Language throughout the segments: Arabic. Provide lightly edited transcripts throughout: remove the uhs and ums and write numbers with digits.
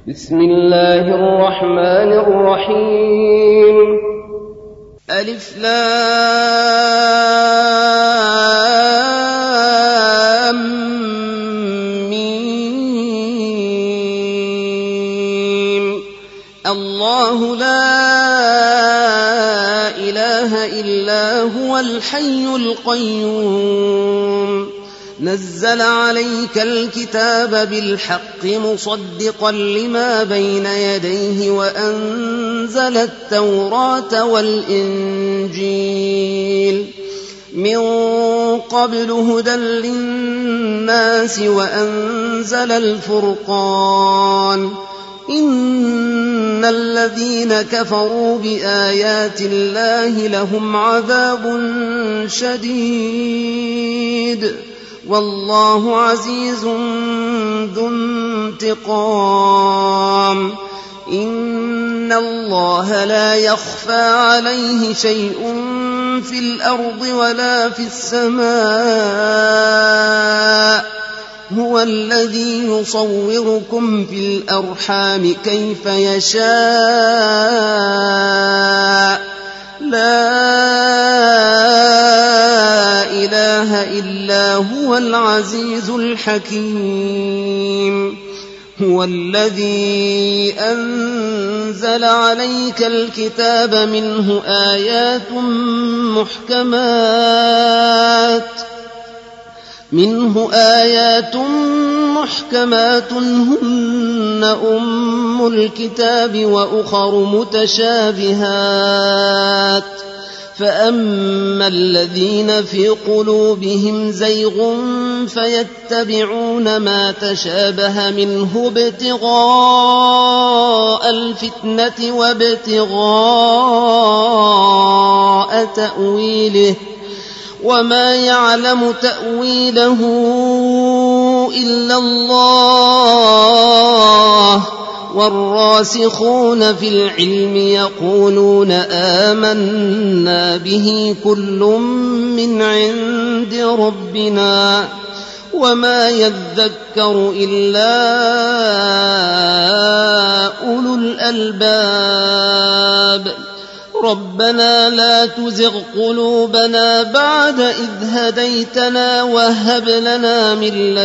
بسم الله الرحمن الرحيم. ألف لام ميم. الله لا إله إلا هو الحي القيوم نزل عليك الكتاب بالحق مصدقا لما بين يديه وأنزل التوراة والإنجيل من قبل هدى للناس وأنزل الفرقان إن الذين كفروا بآيات الله لهم عذاب شديد والله عزيز ذو انتقام. إن الله لا يخفى عليه شيء في الأرض ولا في السماء هو الذي يصوركم في الأرحام كيف يشاء لا إله إلا هو العزيز الحكيم. هو الذي أنزل عليك الكتاب منه آيات محكمات هن أم الكتاب وأخر متشابهات فأما الذين في قلوبهم زيغ فيتبعون ما تشابه منه ابتغاء الفتنة وابتغاء تأويله وما يعلم تأويله إلا الله والراسخون في العلم يقولون آمنا به كل من عند ربنا وما يذكر إلا أولو الألباب. ربنا لا تزغ قلوبنا بعد إذ هديتنا وهب لنا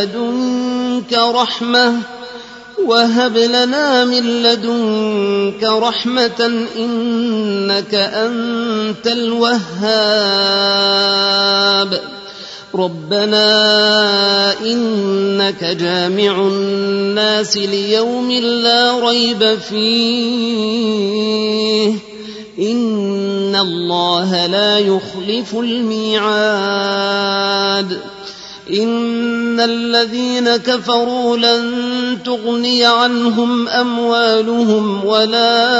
من لدنك رحمة إنك أنت الوهاب. ربنا إنك جامع الناس ليوم لا ريب فيه إن الله لا يخلف الميعاد. إن الذين كفروا لن تغني عنهم أموالهم ولا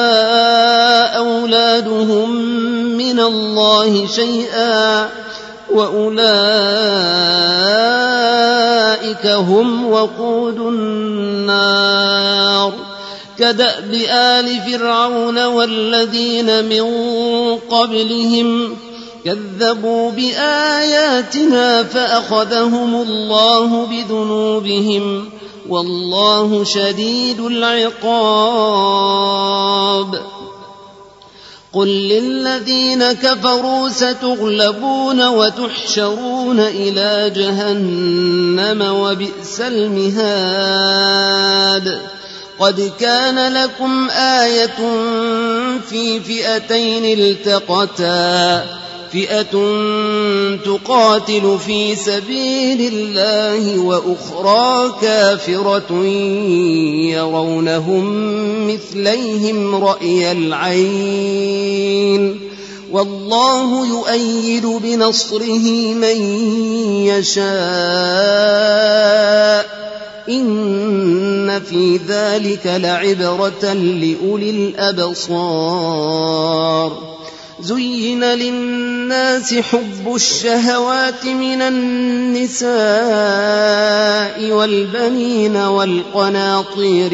أولادهم من الله شيئا وأولئك هم وقود النار. كدأب آل فرعون والذين من قبلهم كذبوا بآياتنا فأخذهم الله بذنوبهم والله شديد العقاب. قل للذين كفروا ستغلبون وتحشرون إلى جهنم وبئس المهاد. قد كان لكم آية في فئتين التقتا فئة تقاتل في سبيل الله وأخرى كافرة يرونهم مثليهم رأي العين والله يؤيد بنصره من يشاء إن في ذلك لعبرة لأولي الأبصار. زين للناس حب الشهوات من النساء والبنين والقناطير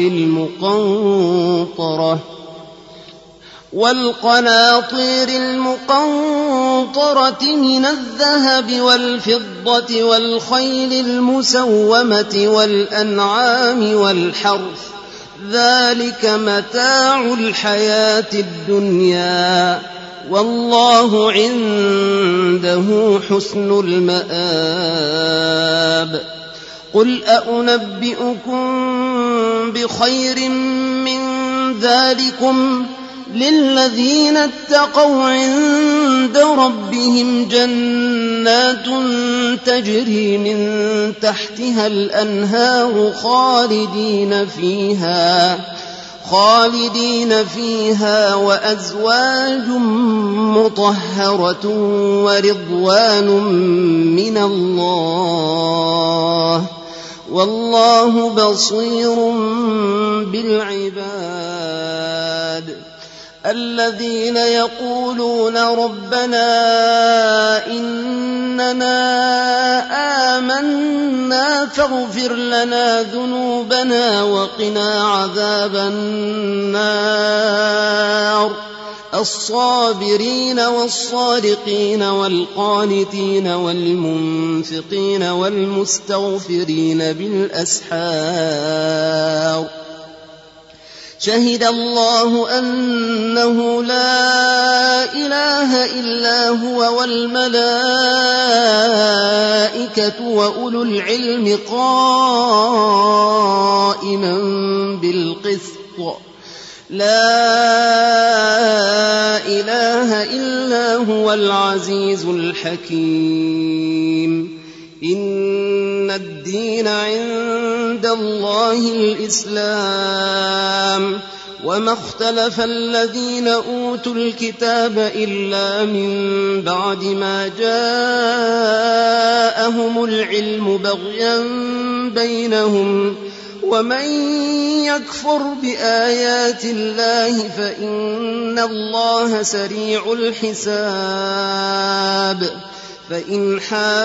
المقنطرة من الذهب والفضة والخيل المسومة والأنعام والحرث ذلك متاع الحياة الدنيا والله عنده حسن المآب. قل أنبئكم بخير من ذلكم للذين اتقوا عند ربهم جنات تجري من تحتها الأنهار خالدين فيها وأزواج مطهرة ورضوان من الله والله بصير بالعباد. الذين يقولون ربنا إننا آمنا فاغفر لنا ذنوبنا وقنا عذاب النار. الصابرين والصادقين والقانتين والمنفقين والمستغفرين بالأسحار. شهد الله أنه لا إله إلا هو والملائكة وأولو العلم قائما بالقسط. لا إله إلا هو العزيز الحكيم. إن الدين عند الله الإسلام وما اختلف الذين أوتوا الكتاب إلا من بعد ما جاءهم العلم بغيا بينهم ومن يكفر بآيات الله فإن الله سريع الحساب. فإن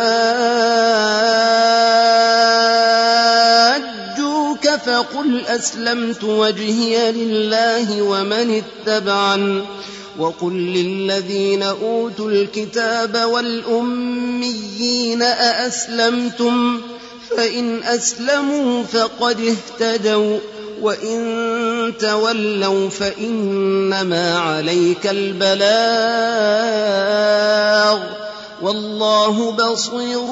حاجوك فقل أسلمت وجهي لله ومن اتبعن وقل للذين أوتوا الكتاب والأميين أأسلمتم فإن أسلموا فقد اهتدوا وإن تولوا فإنما عليك البلاغ والله بصير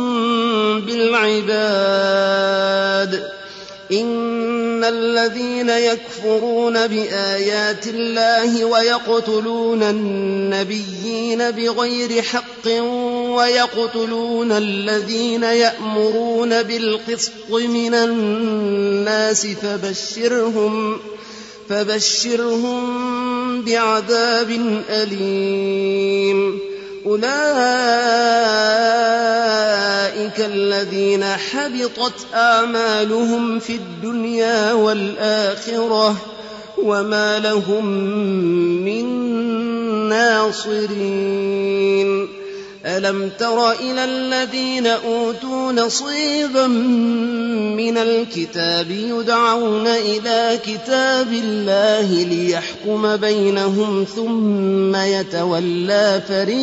بالعباد. إن الذين يكفرون بآيات الله ويقتلون النبيين بغير حق ويقتلون الذين يأمرون بالقسط من الناس فبشرهم بعذاب أليم. أولئك الذين حبطت أعمالهم في الدنيا والآخرة وما لهم من ناصرين. ألم تر إلى الذين أوتوا نصيبا من الكتاب يدعون إلى كتاب الله ليحكم بينهم ثم يتولى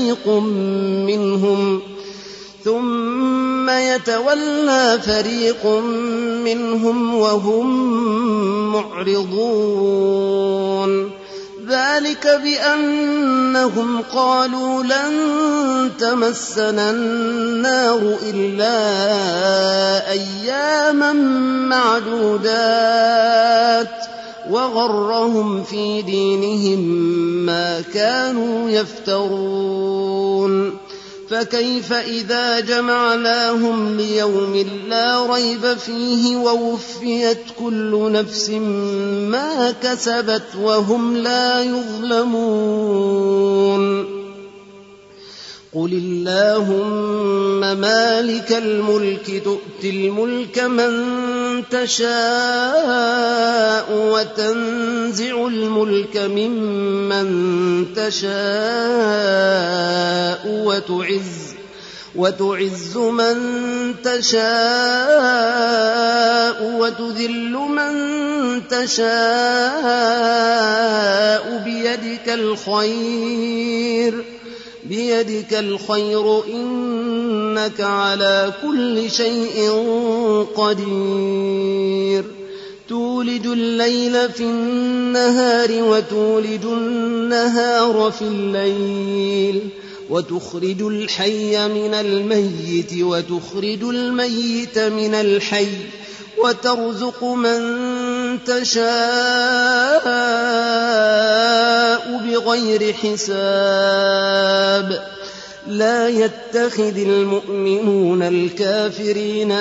فريق منهم وهم معرضون. ذلك بأنهم قالوا لن تمسنا النار إلا أياما معدودات وغرهم في دينهم ما كانوا يفترون. فكيف إذا جمعناهم ليوم لا ريب فيه ووفيت كل نفس ما كسبت وهم لا يظلمون. قل اللهم مالك الملك تؤتي الملك من تشاء وتنزع الملك ممن تشاء وتعز من تشاء وتذل من تشاء بيدك الخير إنك على كل شيء قدير. تولج الليل في النهار وتولج النهار في الليل وتخرج الحي من الميت وتخرج الميت من الحي وترزق من تشاء بغير حساب لا يتخذ المؤمنون الكافرين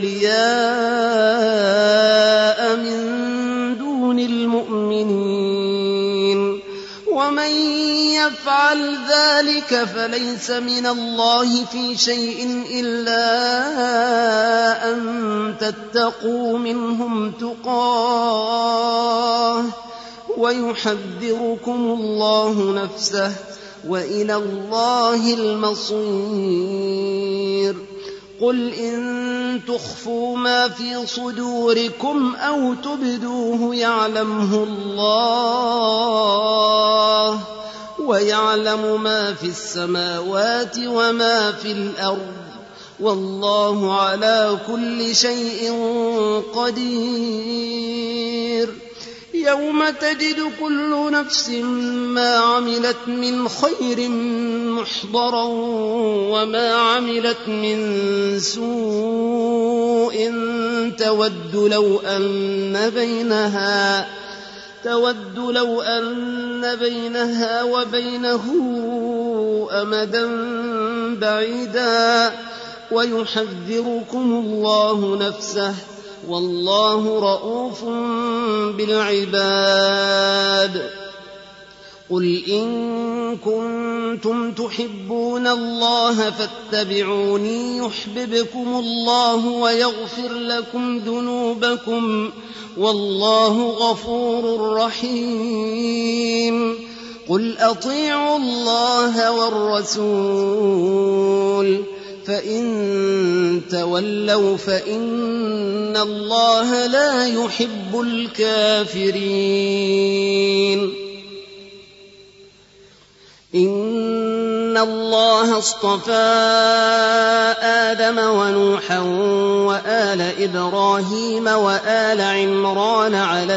أولياء من دون المؤمنين ومن يفعل ذلك فليس من الله في شيء إلا أن تتقوا منهم تقاه ويحذركم الله نفسه وإلى الله المصير قل إن تخفوا ما في صدوركم أو تبدوه يعلمه الله ويعلم ما في السماوات وما في الأرض والله على كل شيء قدير يوم تجد كل نفس ما عملت من خير محضرا وما عملت من سوء تود لو أن بينها وبينه أمدا بعيدا ويحذركم الله نفسه والله رءوف بالعباد قل إن كنتم تحبون الله فاتبعوني يحببكم الله ويغفر لكم ذنوبكم والله غفور رحيم قل أطيعوا الله والرسول فإن تولوا فإن الله لا يحب الكافرين إن الله اصطفى آدم ونوحا وآل إبراهيم وآل عمران على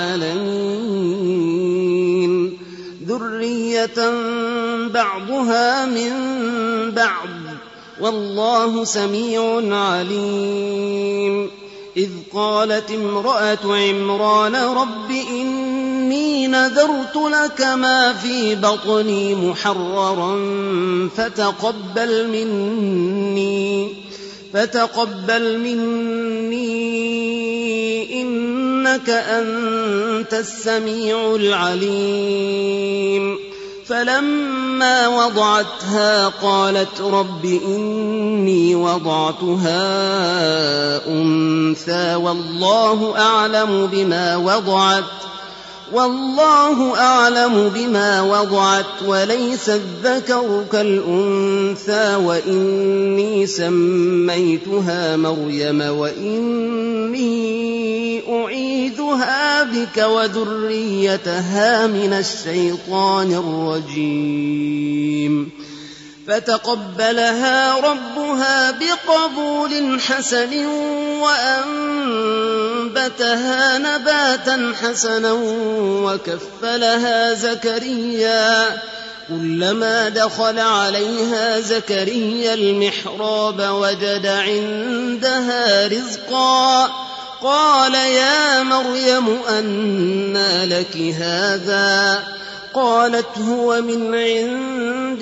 العالمين ذرية بعضها من بعض والله سميع عليم إذ قالت امرأة عمران رب إني نذرت لك ما في بطني محررا فتقبل مني إنك أنت السميع العليم فلما وضعتها قالت رب إني وضعتها أنثى والله أعلم بما وضعت وليس الذكر كالأنثى وإني سميتها مريم وإني أعيذها بك وذريتها من الشيطان الرجيم فتقبلها ربها بقبول حسن وأنبتها نباتا حسنا وكفلها زكريا كلما دخل عليها زكريا المحراب وجد عندها رزقا قال يا مريم أنى لك هذا قالت هو من عند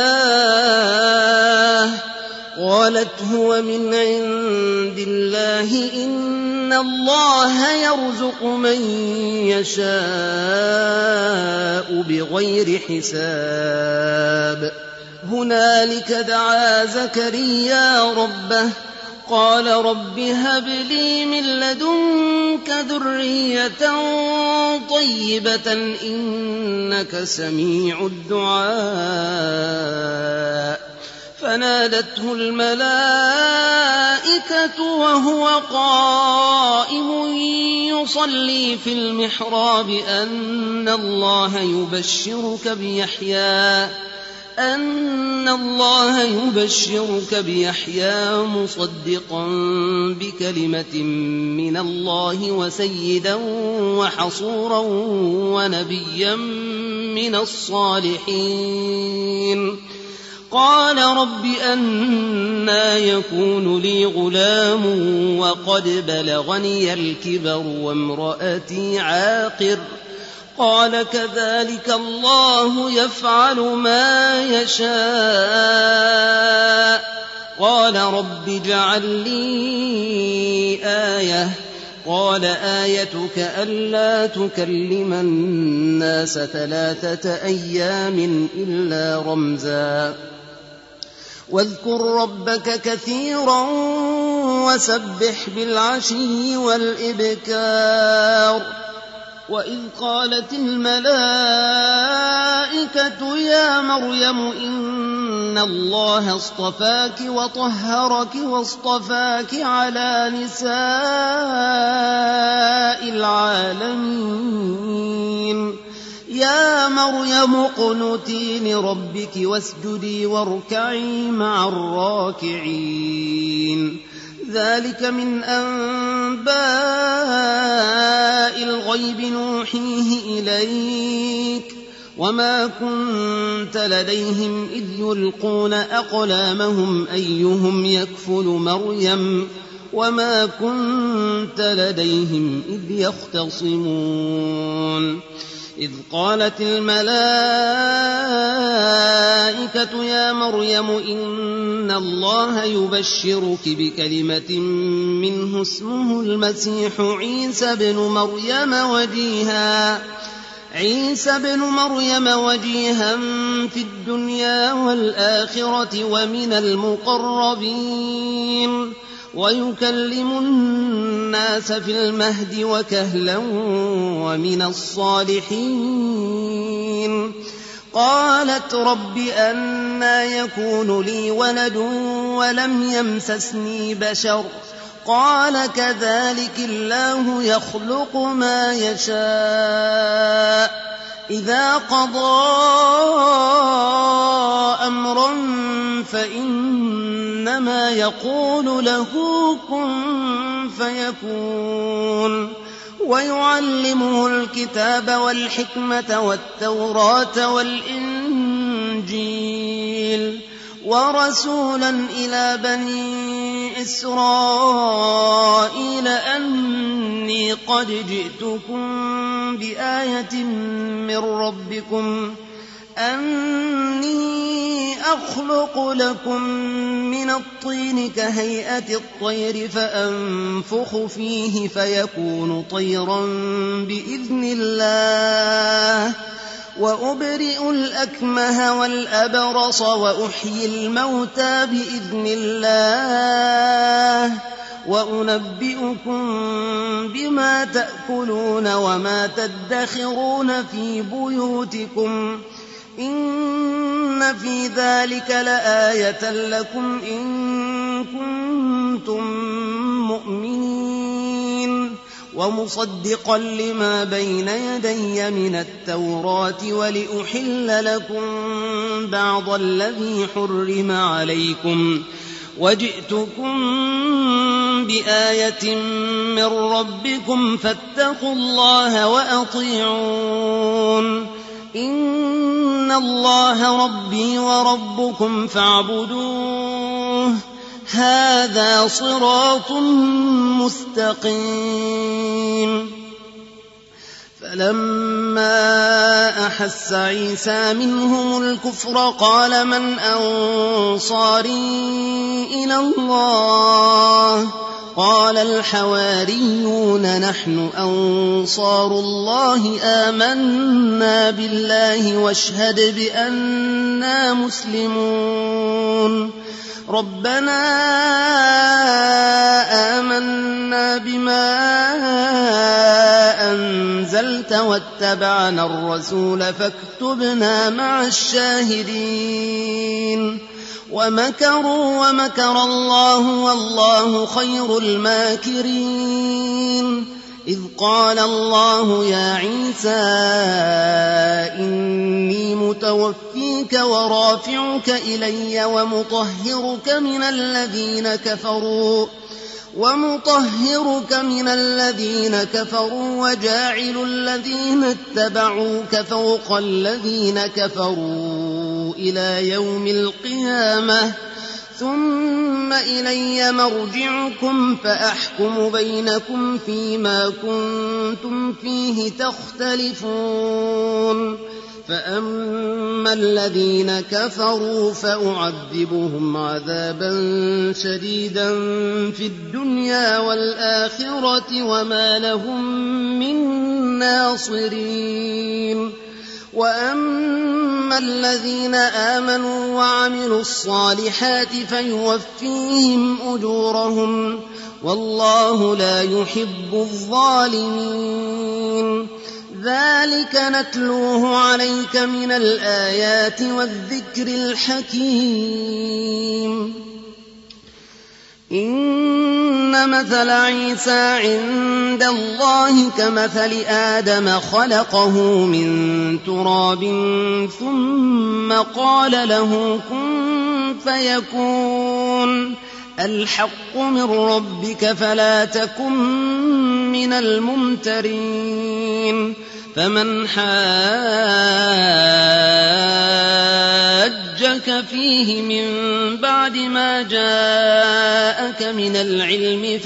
الله إن الله يرزق من يشاء بغير حساب هنالك دعا زكريا ربه قال رب هب لي من لدنك ذرية طيبة إنك سميع الدعاء فنادته الملائكة وهو قائم يصلي في المحراب أن الله يبشرك أن الله يبشرك بيحيى مصدقا بكلمة من الله وسيدا وحصورا ونبيا من الصالحين. قال رب أنى يكون لي غلام وقد بلغني الكبر وامرأتي عاقر. قال كذلك الله يفعل ما يشاء. قال رب اجعل لي آية. قال آيتك ألا تكلم الناس 3 أيام إلا رمزا. واذكر ربك كثيرا وسبح بالعشي والإبكار. وإذ قالت الملائكة يا مريم إن الله اصطفاك وطهرك واصطفاك على نساء العالمين. يا مريم اقنتي لربك واسجدي واركعي مع الراكعين. ذلك من أنباء الغيب نوحيه إليك وما كنت لديهم إذ يلقون أقلامهم أيهم يكفل مريم وما كنت لديهم إذ يختصمون. إذ قالت الملائكة يا مريم إن الله يبشرك بكلمة منه اسمه المسيح عيسى بن مريم وجيها في الدنيا والآخرة ومن المقربين ويكلم الناس في المهد وكهلا ومن الصالحين. قالت رب أنى يكون لي ولد ولم يمسسني بشر. قال كذلك الله يخلق ما يشاء. إذا قضى أمرا فإنما يقول له كن فيكون. ويعلمه الكتاب والحكمة والتوراة والإنجيل ورسولا إلى بني إسرائيل أني قد جئتكم بآية من ربكم أني أخلق لكم من الطين كهيئة الطير فأنفخ فيه فيكون طيرا بإذن الله وأبرئ الأكمه والأبرص وأحيي الموتى بإذن الله وأنبئكم بما تأكلون وما تدخرون في بيوتكم إن في ذلك لآية لكم إن كنتم مؤمنين. ومصدقا لما بين يدي من التوراة ولأحل لكم بعض الذي حرم عليكم وجئتكم بآية من ربكم فاتقوا الله وأطيعون. إن الله ربي وربكم فاعبدوه هذا صراط مستقيم. فلما أحس عيسى منهم الكفر قال من أنصاري إلى الله قال الحواريون نحن أنصار الله آمنا بالله واشهد بأننا مسلمون. ربنا آمنا بما أنزلت واتبعنا الرسول فاكتبنا مع الشاهدين. ومكروا ومكر الله والله خير الماكرين. إذ قال الله يا عيسى إني متوفيك بك ورافعك إلي ومطهرك من الذين كفروا وجاعل الذين اتبعوك فوق الذين كفروا إلى يوم القيامة ثم إلي مرجعكم فأحكم بينكم فيما كنتم فيه تختلفون فأما الذين كفروا فأعذبهم عذابا شديدا في الدنيا والآخرة وما لهم من ناصرين وأما الذين آمنوا وعملوا الصالحات فيوفيهم أجورهم والله لا يحب الظالمين ذلك نتلوه عليك من الآيات والذكر الحكيم إن مثل عيسى عند الله كمثل آدم خلقه من تراب ثم قال له كن فيكون الحق من ربك فلا تكن من الممترين فمن حاجك فيه من بعد ما جاءك من العلم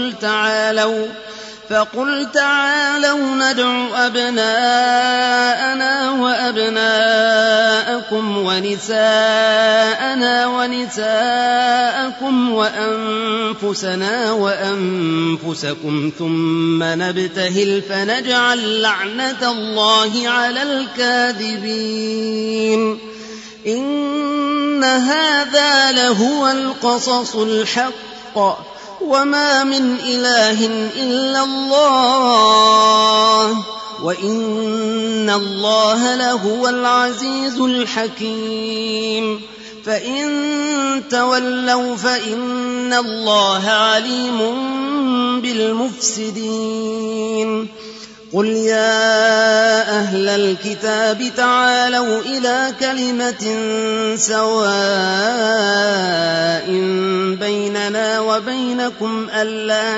فقل تعالوا ندع أبناءنا وأبناءكم ونساءنا ونساءكم وأنفسنا وأنفسكم ثم نبتهل فنجعل لعنة الله على الكاذبين إن هذا لهو القصص الحق وما من إله إلا الله وإن الله لهو العزيز الحكيم فإن تولوا فإن الله عليم بالمفسدين قل يا أهل الكتاب تعالوا إلى كلمة سواء بيننا وبينكم ألا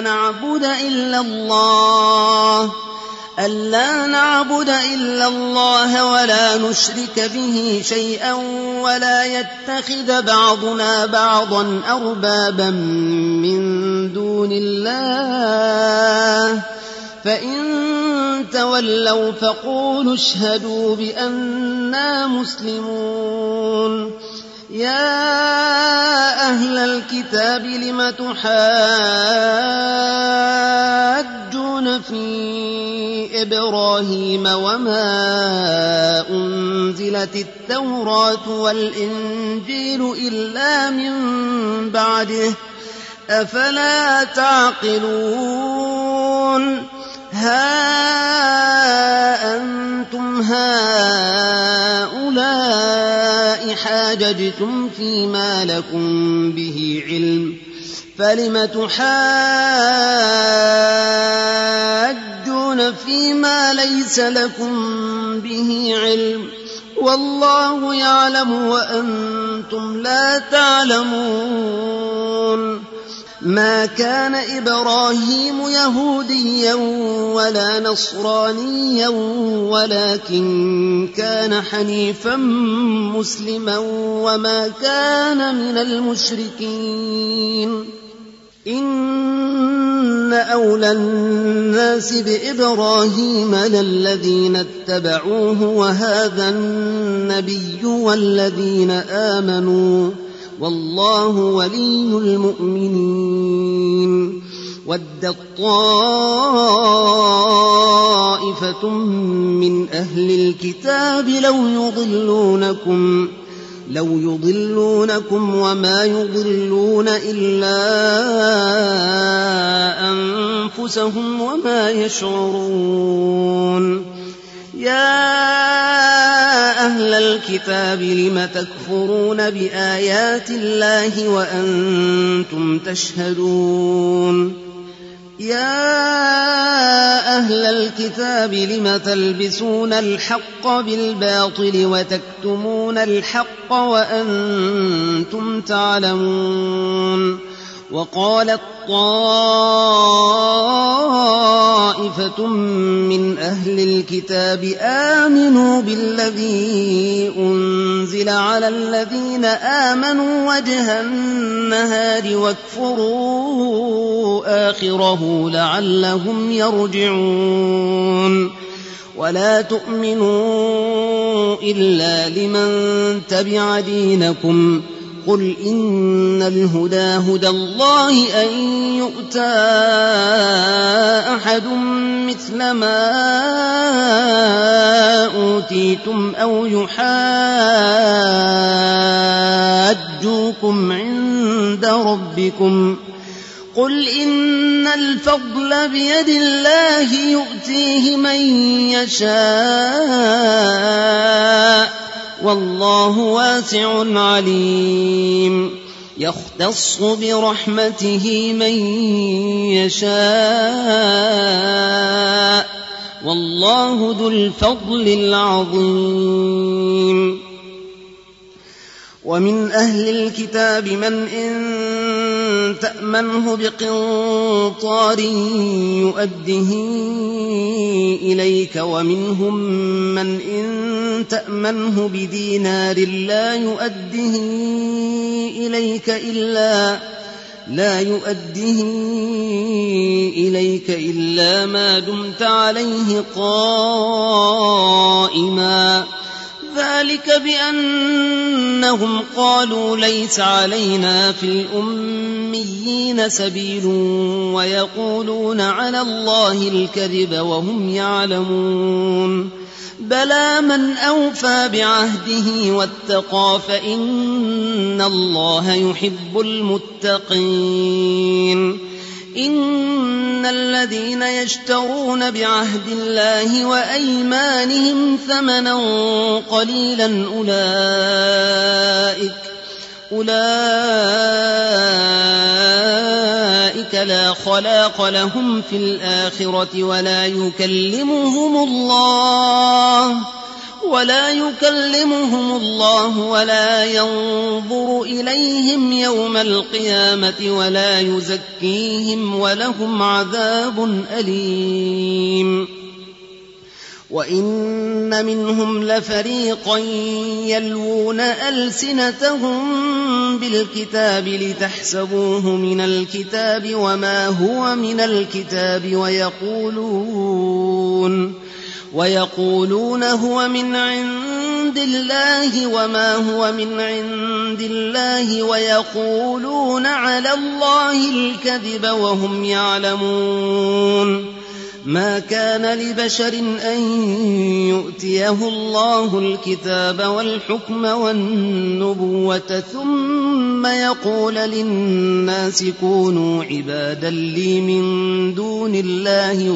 نعبد إلا الله ولا نشرك به شيئا ولا يتخذ بعضنا بعضا أربابا من دون الله فإن تولوا فقولوا اشهدوا بأننا مسلمون يا أهل الكتاب لم تحاجون في إبراهيم وما أنزلت التوراة والإنجيل إلا من بعده أفلا تعقلون ها أنتم هؤلاء حاججتم فيما لكم به علم فلم تحاجون فيما ليس لكم به علم والله يعلم وأنتم لا تعلمون ما كان إبراهيم يهوديا ولا نصرانيا ولكن كان حنيفا مسلما وما كان من المشركين إن أولى الناس بإبراهيم للذين اتبعوه وهذا النبي والذين آمنوا والله ولي المؤمنين ودت طائفة من أهل الكتاب لو يضلونكم وما يضلون إلا أنفسهم وما يشعرون يا أهل الكتاب لم تكفرون بآيات الله وأنتم تشهدون يا أهل الكتاب لم تلبسون الحق بالباطل وتكتمون الحق وأنتم تعلمون وقالت طائفة من أهل الكتاب آمنوا بالذي أنزل على الذين آمنوا وجه النهار واكفروا آخره لعلهم يرجعون ولا تؤمنوا إلا لمن تبع دينكم قل إن الهدى هدى الله أن يؤتى أحد مثل ما أوتيتم أو يحاجوكم عند ربكم قل إن الفضل بيد الله يؤتيه من يشاء والله واسع عليم يختص برحمته من يشاء والله ذو الفضل العظيم ومن أهل الكتاب من إن تأمنه بقنطار يؤده إليك ومنهم من إن تأمنه بدينار لا يؤده إليك إلا ما دمت عليه قائما ذلك بأنهم قالوا ليس علينا في الأميين سبيل ويقولون على الله الكذب وهم يعلمون بلى من أوفى بعهده واتقى فإن الله يحب المتقين إن الذين يشترون بعهد الله وأيمانهم ثمنا قليلا أولئك لا خلاق لهم في الآخرة ولا يكلمهم الله ولا ينظر إليهم يوم القيامة ولا يزكيهم ولهم عذاب أليم وإن منهم لفريقا يلوون ألسنتهم بالكتاب لتحسبوه من الكتاب وما هو من الكتاب ويقولون هو من عند الله وما هو من عند الله ويقولون على الله الكذب وهم يعلمون ما كان لبشر أن يؤتيه الله الكتاب والحكم والنبوة ثم يقول للناس كونوا عبادا لي من دون الله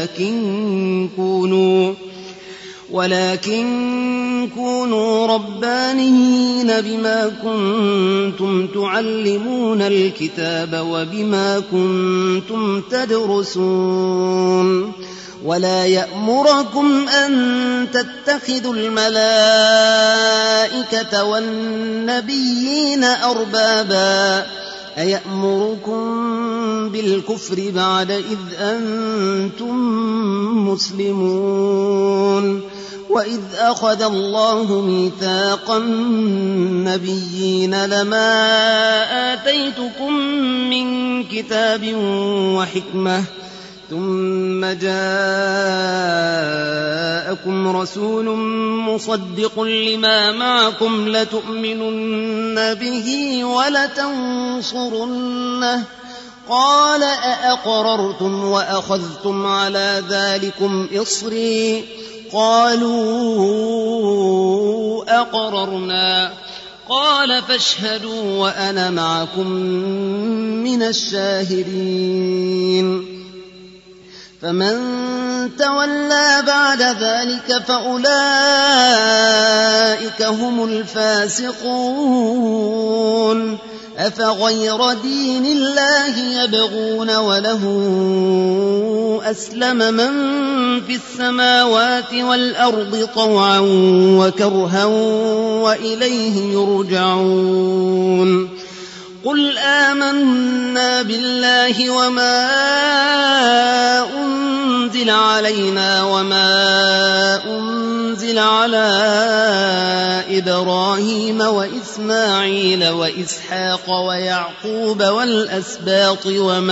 ولكن كونوا ربانيين بما كنتم تعلمون الكتاب وبما كنتم تدرسون ولا يأمركم أن تتخذوا الملائكة والنبيين أربابا أيأمركم بالكفر بعد إذ أنتم مسلمون وإذ أخذ الله ميثاق النبيين لما آتيتكم من كتاب وحكمة ثم جاءكم رسول مصدق لما معكم لتؤمنن به ولتنصرنه قال أأقررتم وأخذتم على ذلكم إصري قالوا أقررنا قال فاشهدوا وأنا معكم من الشاهدين فمن تولى بعد ذلك فأولئك هم الفاسقون أفغير دين الله يبغون وله أسلم من في السماوات والأرض طوعا وكرها وإليه يرجعون قل آمنا بالله وما أنزل علينا وما أنزل على إبراهيم وإسماعيل وإسحاق ويعقوب والأسباط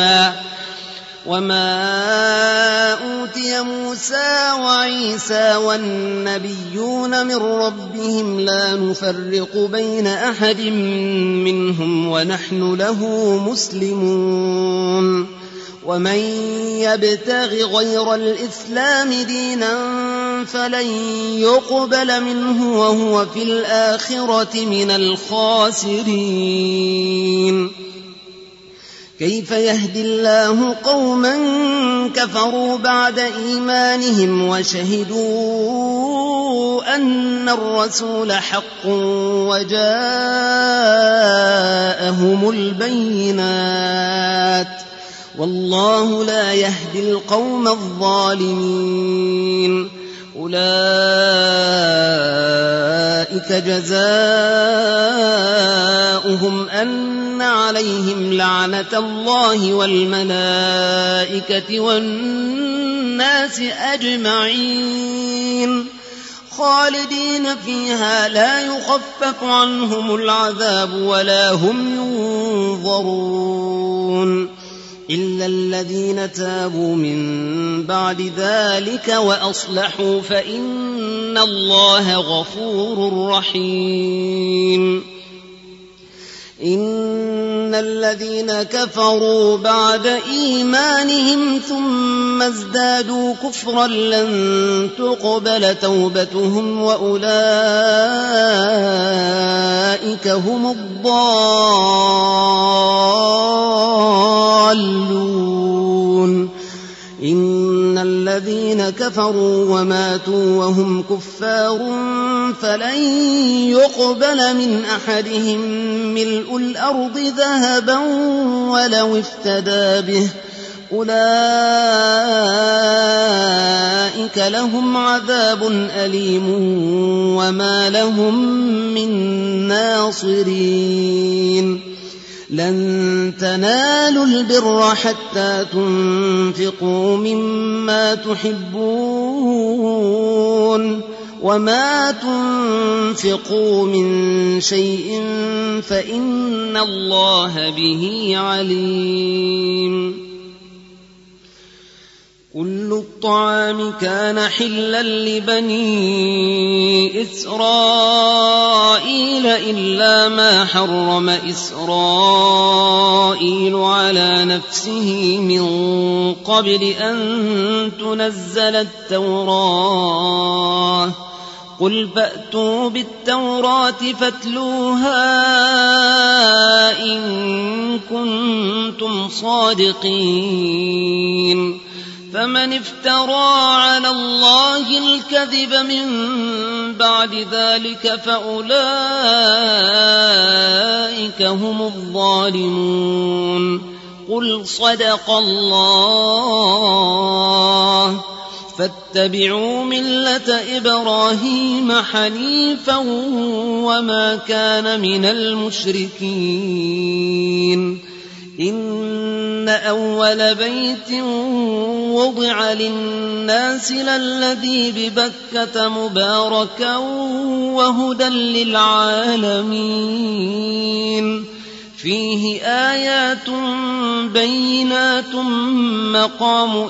وما أوتي موسى وعيسى والنبيون من ربهم لا نفرق بين أحد منهم ونحن له مسلمون ومن يبتغ غير الإسلام دينا فلن يقبل منه وهو في الآخرة من الخاسرين كيف يهدي الله قوما كفروا بعد إيمانهم وشهدوا أن الرسول حق وجاءهم البينات والله لا يهدي القوم الظالمين أولئك جزاؤهم أن عليهم لعنة الله والملائكة والناس أجمعين خالدين فيها لا يخفف عنهم العذاب ولا هم ينظرون إلا الذين تابوا من بعد ذلك وأصلحوا فإن الله غفور رحيم إن الذين كفروا بعد إيمانهم ثم ازدادوا كفرا لن تقبل توبتهم وأولئك هم الضالون إن الذين كفروا وماتوا وهم كفار فلن يقبل من أحدهم ملء الأرض ذهبا ولو افتدى به أولئك لهم عذاب أليم وما لهم من ناصرين لن تنالوا البر حتى تنفقوا مما تحبون وما تنفقوا من شيء فإن الله به عليم كل الطعام كان حلا لبني إسرائيل إلا ما حرم إسرائيل على نفسه من قبل أن تنزل التوراة قل فأتوا بالتوراة فاتلوها إن كنتم صادقين فمن افترى على الله الكذب من بعد ذلك فأولئك هم الظالمون قل صدق الله فاتبعوا ملة إبراهيم حنيفا وما كان من المشركين إن أول بيت وضع للناس للذي ببكة مباركا وهدى للعالمين فيه آيات بينات مقام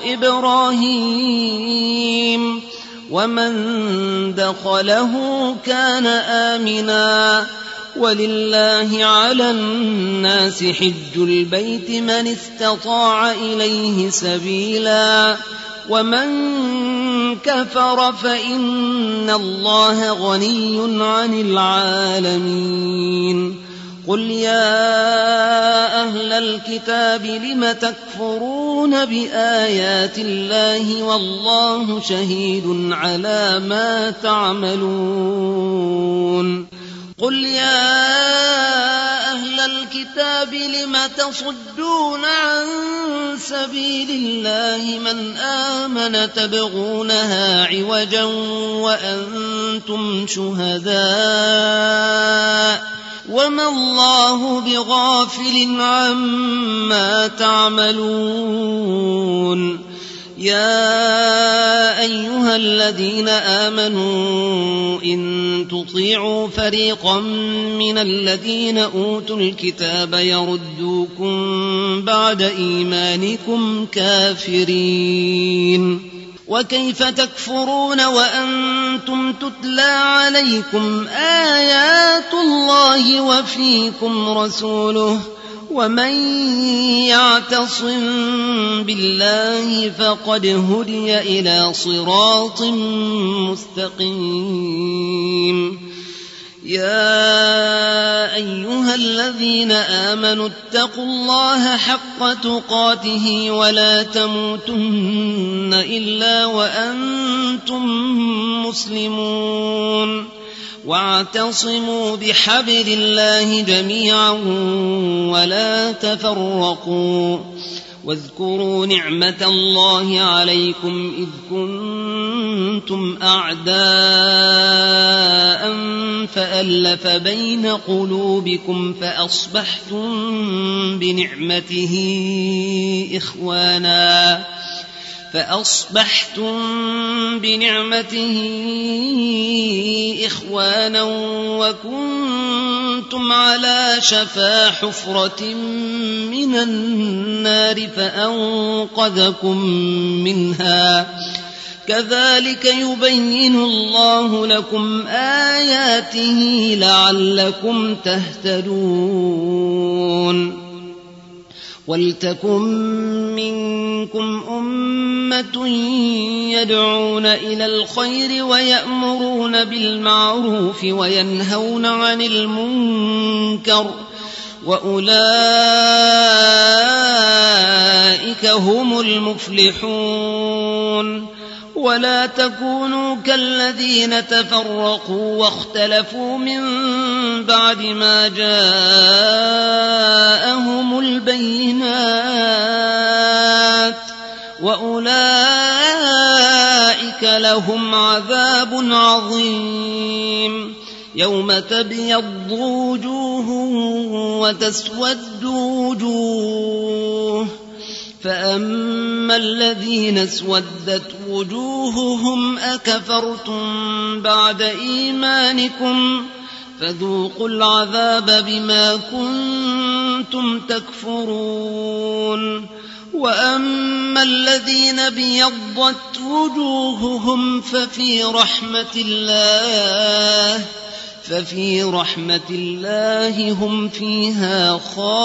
إبراهيم ومن دخله كان آمنا ولله على الناس حج البيت من استطاع إليه سبيلا ومن كفر فإن الله غني عن العالمين قل يا أهل الكتاب لم تكفرون بآيات الله والله شهيد على ما تعملون قل يا أهل الكتاب لم تصدون عن سبيل الله من آمن تبغونها عوجا وأنتم شهداء وما الله بغافل عما تعملون يا أيها الذين آمنوا إن تطيعوا فريقا من الذين أوتوا الكتاب يردوكم بعد إيمانكم كافرين وكيف تكفرون وأنتم تتلى عليكم آيات الله وفيكم رسوله ومن يعتصم بالله فقد هدي إلى صراط مستقيم يا أيها الذين آمنوا اتقوا الله حق تقاته ولا تموتن إلا وأنتم مسلمون واعتصموا بحبل الله جميعا ولا تفرقوا واذكروا نعمة الله عليكم إذ كنتم أعداء فألف بين قلوبكم فأصبحتم بنعمته إخوانا وكنتم على شفا حفرة من النار فأنقذكم منها كذلك يبين الله لكم آياته لعلكم تهتدون ولتكن منكم أمة يدعون إلى الخير ويأمرون بالمعروف وينهون عن المنكر وأولئك هم المفلحون ولا تكونوا كالذين تفرقوا واختلفوا من بعد ما جاءهم البينات وأولئك لهم عذاب عظيم يوم تبيض وجوه وتسود وجوه فأما الذين اسودت وجوههم أكفرتم بعد إيمانكم فذوقوا العذاب بما كنتم تكفرون وأما الذين بيضت وجوههم ففي رحمة الله هم فيها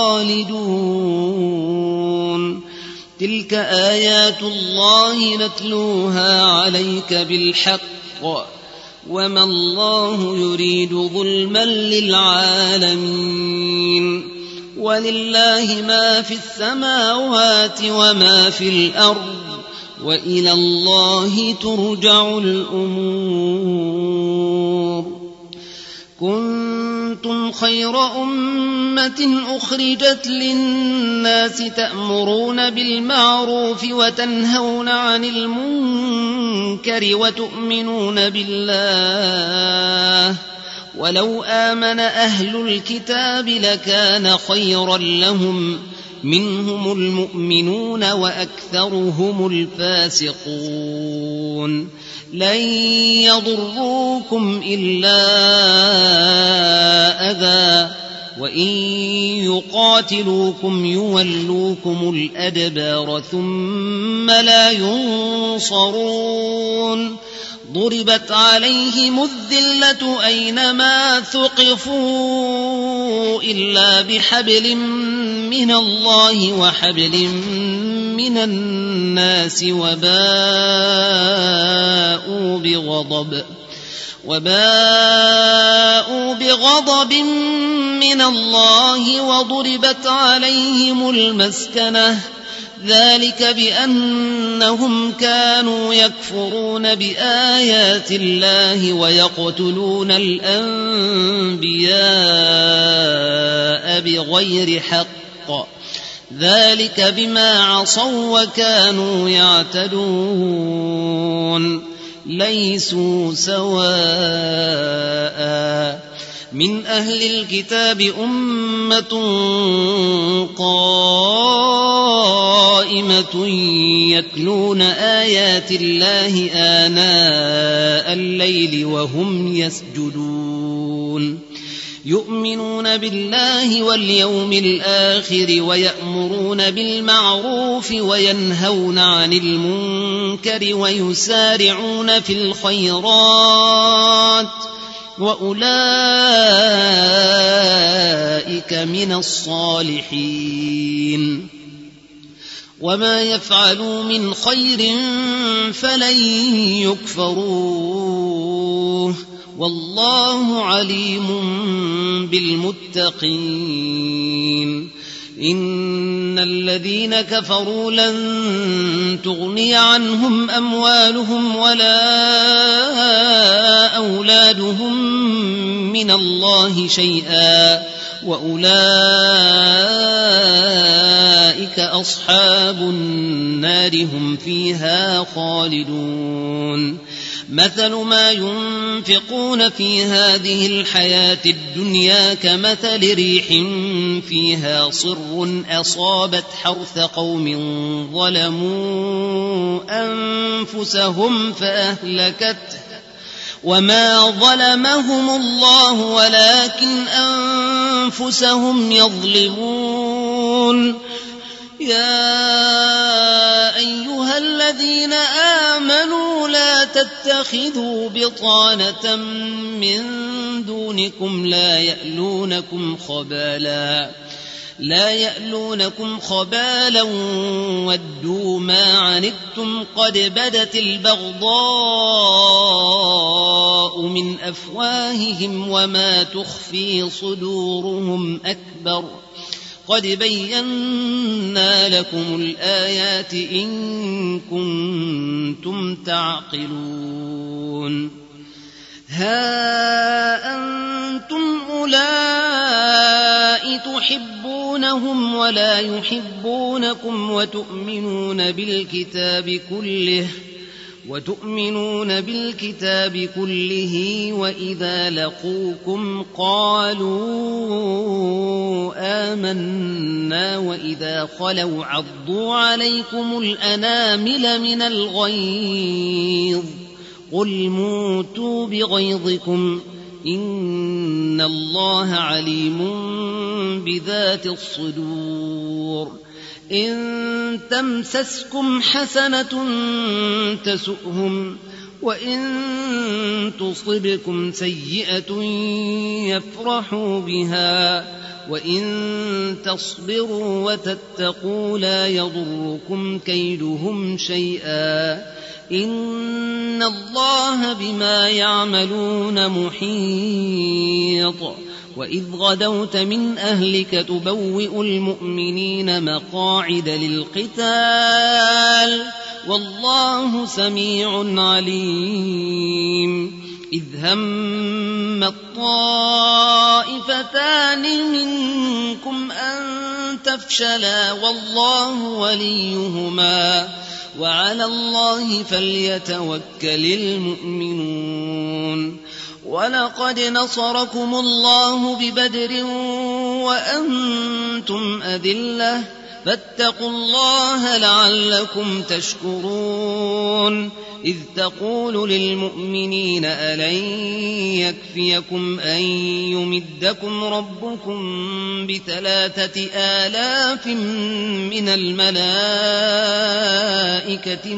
خالدون تلك آيات الله نتلوها عليك بالحق وما الله يريد ظلما للعالمين ولله ما في السماوات وما في الأرض وإلى الله ترجع الأمور كنتم خير أمة أخرجت للناس تأمرون بالمعروف وتنهون عن المنكر وتؤمنون بالله ولو آمن أهل الكتاب لكان خيرا لهم منهم المؤمنون وأكثرهم الفاسقون لن يضروكم إلا أذى وإن يقاتلوكم يولوكم الأدبار ثم لا ينصرون ضربت عليهم الذلة أينما ثقفوا إلا بحبل من الله وحبل من الناس وباءوا بغضب من الله وضربت عليهم المسكنة ذلك بأنهم كانوا يكفرون بآيات الله ويقتلون الأنبياء بغير حق ذلك بما عصوا وكانوا يعتدون ليسوا سواء من أهل الكتاب أمة قائمة يتلون آيات الله آناء الليل وهم يسجدون يؤمنون بالله واليوم الآخر ويأمرون بالمعروف وينهون عن المنكر ويسارعون في الخيرات وأولئك من الصالحين وما يفعلوا من خير فلن يكفروه والله عليم بالمتقين إن الذين كفروا لن تغني عنهم أموالهم ولا أولادهم من الله شيئا وأولئك أصحاب النار هم فيها خالدون مثل ما ينفقون في هذه الحياة الدنيا كمثل ريح فيها صر أصابت حرث قوم ظلموا أنفسهم فأهلكته وما ظلمهم الله ولكن أنفسهم يظلمون يا أيها الذين آمنوا لا تتخذوا بطانة من دونكم لا يألونكم خبالا ودوا ما عنتم قد بدت البغضاء من أفواههم وما تخفي صدورهم أكبر قد بينا لكم الآيات إن كنتم تعقلون ها أنتم أولئك تحبونهم ولا يحبونكم وتؤمنون بالكتاب كله وإذا لقوكم قالوا آمنا وإذا خلوا عضوا عليكم الأنامل من الغيظ قل موتوا بغيظكم إن الله عليم بذات الصدور إن تمسسكم حسنة تسؤهم وإن تصبكم سيئة يفرحوا بها وإن تصبروا وتتقوا لا يضركم كيدهم شيئا إن الله بما يعملون محيط وإذ غدوت من أهلك تبوئ المؤمنين مقاعد للقتال والله سميع عليم إذ هم الطائفتان منكم أن تفشلا والله وليهما وعلى الله فليتوكل المؤمنون ولقد نصركم الله ببدر وأنتم أذلة فاتقوا الله لعلكم تشكرون إذ تقول للمؤمنين ألن يكفيكم أن يمدكم ربكم ب3,000 من الملائكة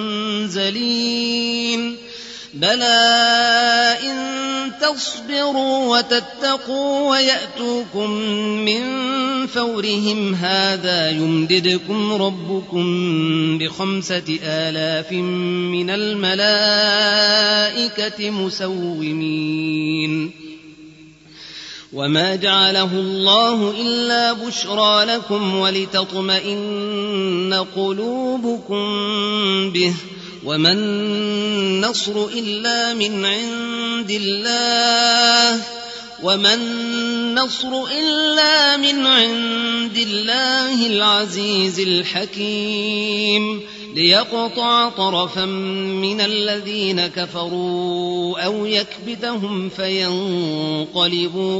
منزلين بلى إن تصبروا وتتقوا ويأتوكم من فورهم هذا يمددكم ربكم ب5,000 من الملائكة مسومين وما جعله الله إلا بشرى لكم ولتطمئن تطمئن قلوبكم به وما النصر إلا من عند الله العزيز الحكيم ليقطع طرفا من الذين كفروا أو يكبتهم فينقلبوا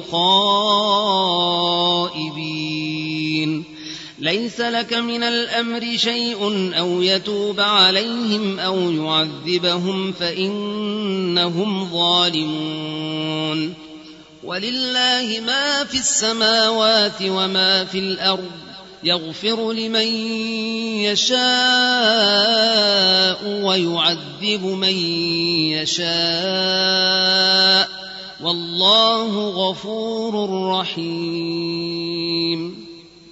خائبين ليس لك من الأمر شيء أو يتوب عليهم أو يعذبهم فإنهم ظالمون ولله ما في السماوات وما في الأرض يغفر لمن يشاء ويعذب من يشاء والله غفور رحيم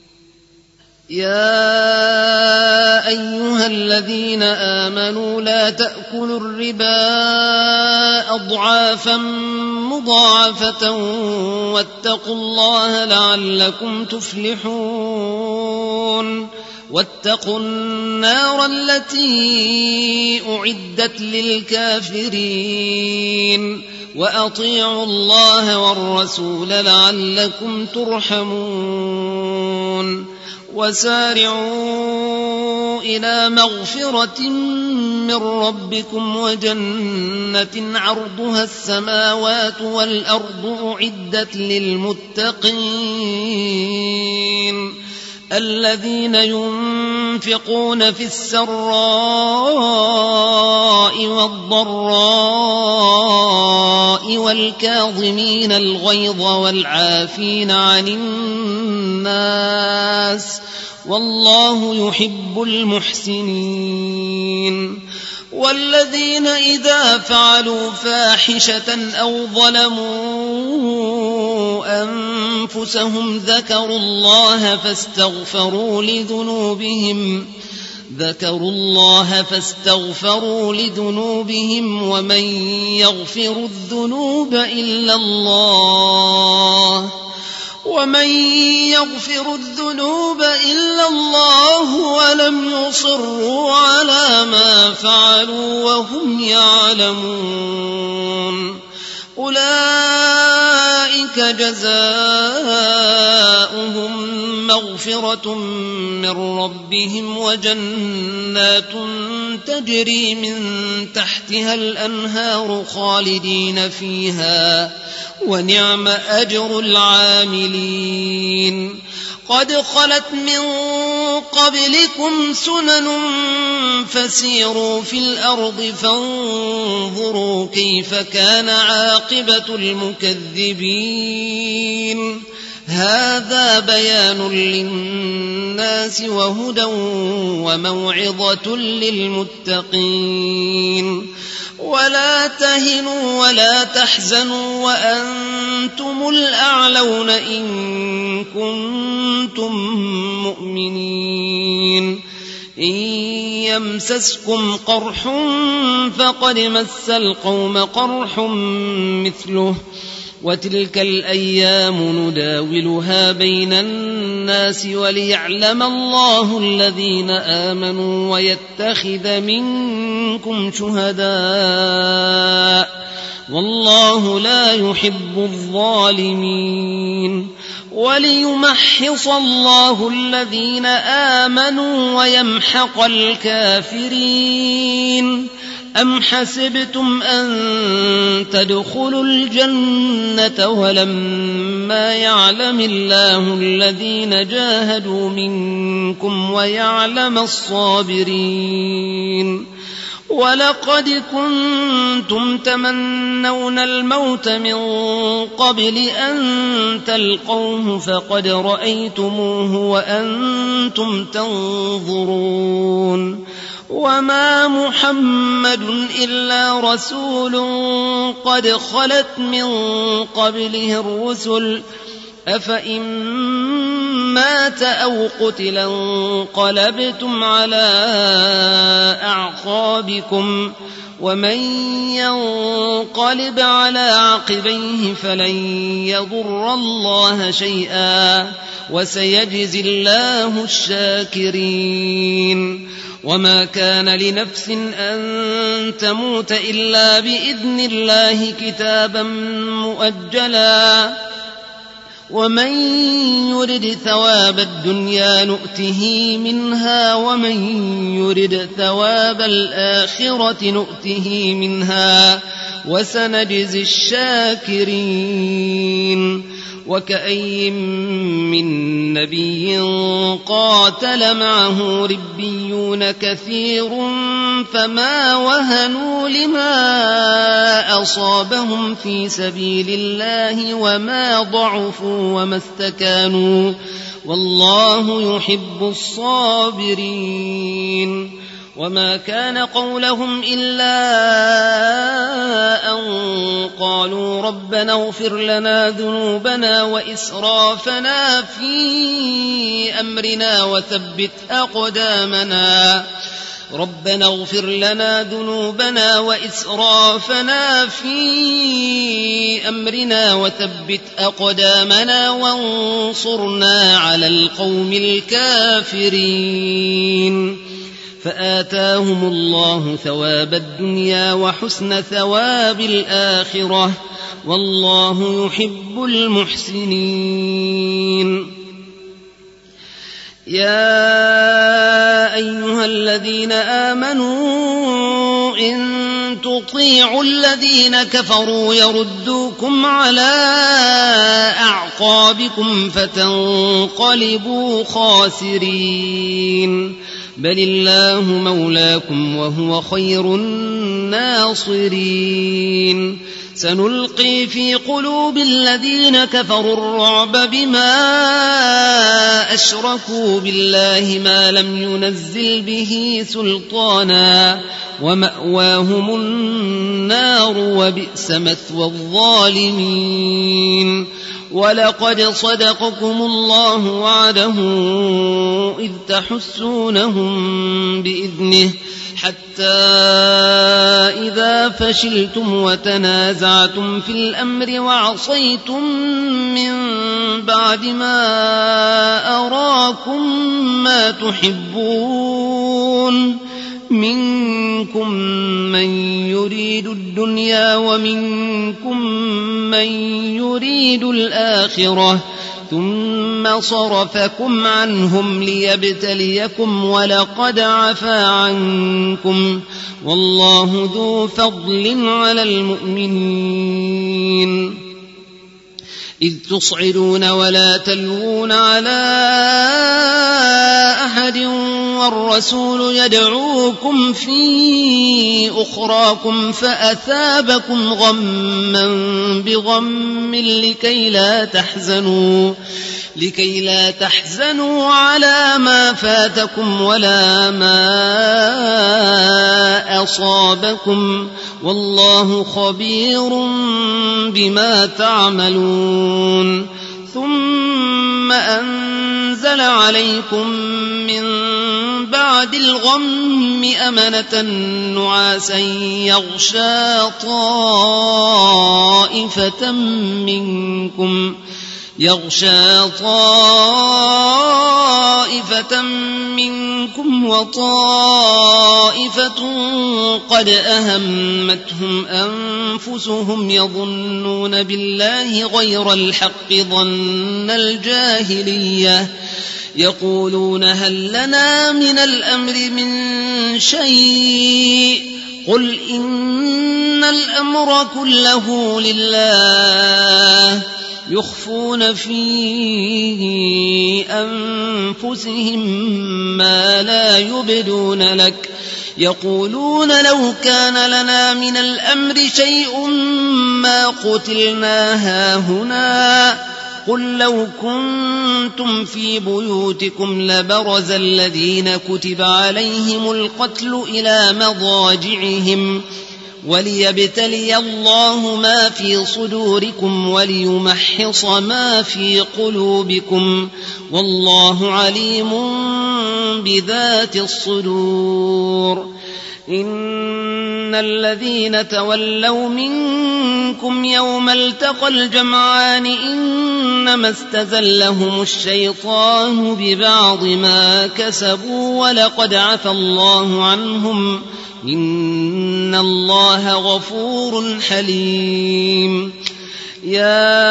يا أيها الذين آمنوا لا تأكلوا الربا أضعافا مضاعفة واتقوا الله لعلكم تفلحون واتقوا النار التي أعدت للكافرين وأطيعوا الله والرسول لعلكم ترحمون وسارعوا إلى مغفرة من ربكم وجنة عرضها السماوات والأرض أعدت للمتقين الذين ينفقون في السراء والضراء والكاظمين الغيظ والعافين عن الناس والله يحب المحسنين والذين إذا فعلوا فاحشة أو ظلموا أنفسهم ذكروا الله فاستغفروا لذنوبهم ومن يغفر الذنوب إلا الله ولم يصروا على ما فعلوا وهم يعلمون أولئك جزاؤهم مغفرة من ربهم وجنات تجري من تحتها الأنهار خالدين فيها ونعم أجر العاملين قد خلت من قبلكم سنن فسيروا في الأرض فانظروا كيف كان عاقبة المكذبين هذا بيان للناس وهدى وموعظة للمتقين ولا تهنوا ولا تحزنوا وأنتم الأعلون إن كنتم مؤمنين إن يمسسكم قرح فقد مس القوم قرح مثله وتلك الأيام نداولها بين الناس وليعلم الله الذين آمنوا ويتخذ منكم شهداء والله لا يحب الظالمين وليمحص الله الذين آمنوا ويمحق الكافرين أم حسبتم أن تدخلوا الجنة ولما يعلم الله الذين جاهدوا منكم ويعلم الصابرين ولقد كنتم تمنون الموت من قبل أن تلقوه فقد رأيتموه وأنتم تنظرون وما محمد إلا رسول قد خلت من قبله الرسل أفإن مات أو قتل انقلبتم على أعقابكم ومن ينقلب على عقبيه فلن يضر الله شيئا وسيجزي الله الشاكرين. وما كان لنفس أن تموت إلا بإذن الله كتابا مؤجلا ومن يرد ثواب الدنيا نؤته منها ومن يرد ثواب الآخرة نؤته منها وسنجزي الشاكرين. وكأي من نبي قاتل معه ربيون كثير فما وهنوا لما أصابهم في سبيل الله وما ضعفوا وما استكانوا والله يحب الصابرين. وما كان قولهم إلا أن قالوا ربنا اغفر لنا ذنوبنا وإسرافنا في أمرنا وثبت أقدامنا ربنا اغفر لنا ذنوبنا وإسرافنا في أمرنا وثبت أقدامنا وانصرنا على القوم الكافرين. فآتاهم الله ثواب الدنيا وحسن ثواب الآخرة والله يحب المحسنين. يا أيها الذين آمنوا إن تطيعوا الذين كفروا يردوكم على أعقابكم فتنقلبوا خاسرين. بل الله مولاكم وهو خير الناصرين. سنلقي في قلوب الذين كفروا الرعب بما أشركوا بالله ما لم ينزل به سلطانا ومأواهم النار وبئس مثوى الظالمين. ولقد صدقكم الله وعده إذ تحسونهم بإذنه حتى إذا فشلتم وتنازعتم في الأمر وعصيتم من بعد ما أراكم ما تحبون منكم من يريد الدنيا ومنكم من يريد الآخرة ثم صرفكم عنهم ليبتليكم ولقد عفا عنكم والله ذو فضل على المؤمنين. إذ تصعدون ولا تلوون على أحد والرسول يدعوكم في أخراكم فأثابكم غما بغم لكي لا تحزنوا على ما فاتكم ولا ما أصابكم والله خبير بما تعملون. ثم أنزل عليكم من بعد الغم أمنة نعاسا يغشى طائفة منكم وطائفة قد أهمتهم أنفسهم يظنون بالله غير الحق ظن الجاهلية يقولون هل لنا من الأمر من شيء قل إن الأمر كله لله يخفون في أنفسهم ما لا يبدون لك يقولون لو كان لنا من الأمر شيء ما قتلنا هاهنا قل لو كنتم في بيوتكم لبرز الذين كتب عليهم القتل إلى مضاجعهم وليبتلي الله ما في صدوركم وليمحص ما في قلوبكم والله عليم بذات الصدور. إن الذين تولوا منكم يوم التقى الجمعان إنما استزلهم الشيطان ببعض ما كسبوا ولقد عفى الله عنهم إن الله غفور حليم. يا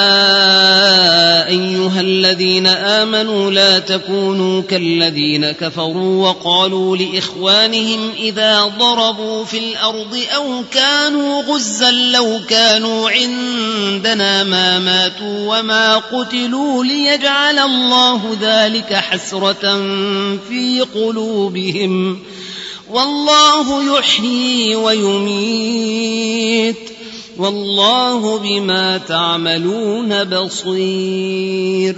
أيها الذين آمنوا لا تكونوا كالذين كفروا وقالوا لإخوانهم إذا ضربوا في الأرض أو كانوا غزا لو كانوا عندنا ما ماتوا وما قتلوا ليجعل الله ذلك حسرة في قلوبهم والله يحيي ويميت والله بما تعملون بصير.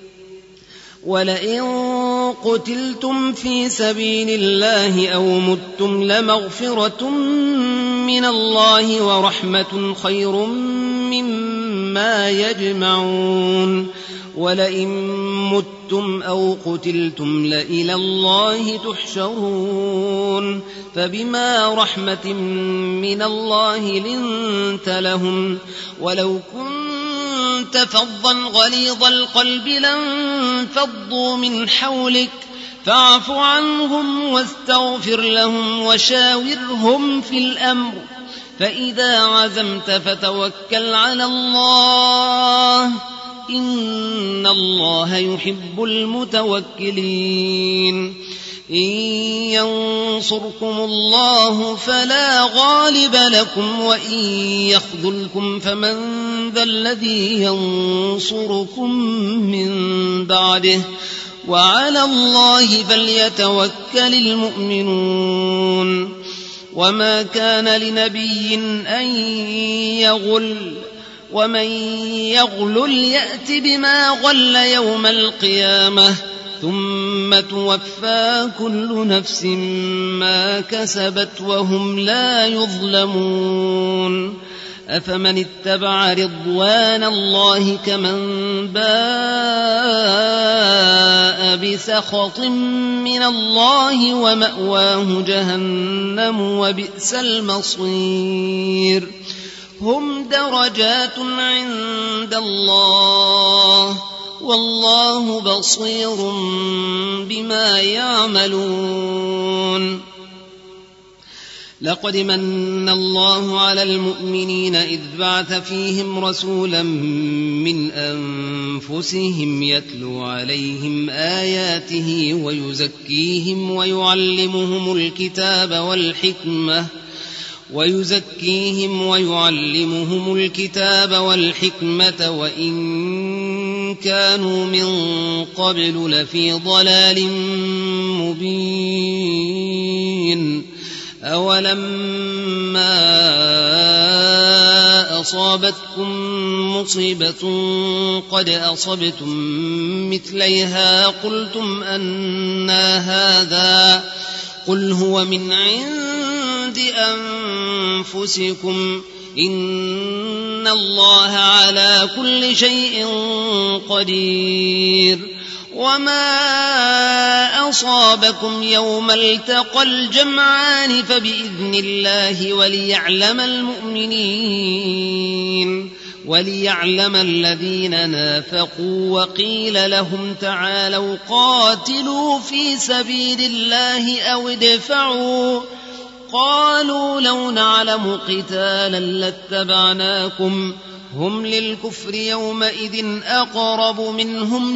ولئن قتلتم في سبيل الله أو متم لمغفرة من الله ورحمة خير مما يجمعون. ولئن متم أو قتلتم لإلى الله تحشرون. فبما رحمة من الله لنت لهم ولو كنت فظا غليظ القلب لانفضوا من حولك فاعف عنهم واستغفر لهم وشاورهم في الأمر فإذا عزمت فتوكل على الله إن الله يحب المتوكلين. إن ينصركم الله فلا غالب لكم وإن يخذلكم فمن ذا الذي ينصركم من بعده وعلى الله فليتوكل المؤمنون. وما كان لنبي أن يغل ومن يغلل يأت بما غل يوم القيامة ثم توفى كل نفس ما كسبت وهم لا يظلمون. أفمن اتبع رضوان الله كمن باء بسخط من الله ومأواه جهنم وبئس المصير. هم درجات عند الله والله بصير بما يعملون. لقد من الله على المؤمنين إذ بعث فيهم رسولا من أنفسهم يتلو عليهم آياته ويزكيهم ويعلمهم الكتاب والحكمة وإن كانوا من قبل لفي ضلال مبين. أولما أصابتكم مصيبة قد أصبتم مثليها قلتم أنى هذا قل هو من عند أنفسكم إن الله على كل شيء قدير. وما أصابكم يوم التقى الجمعان فبإذن الله وليعلم الذين نافقوا. وقيل لهم تعالوا قاتلوا في سبيل الله أو ادفعوا قالوا لو نعلم قتالا لاتبعناكم هم للكفر يومئذ أقرب منهم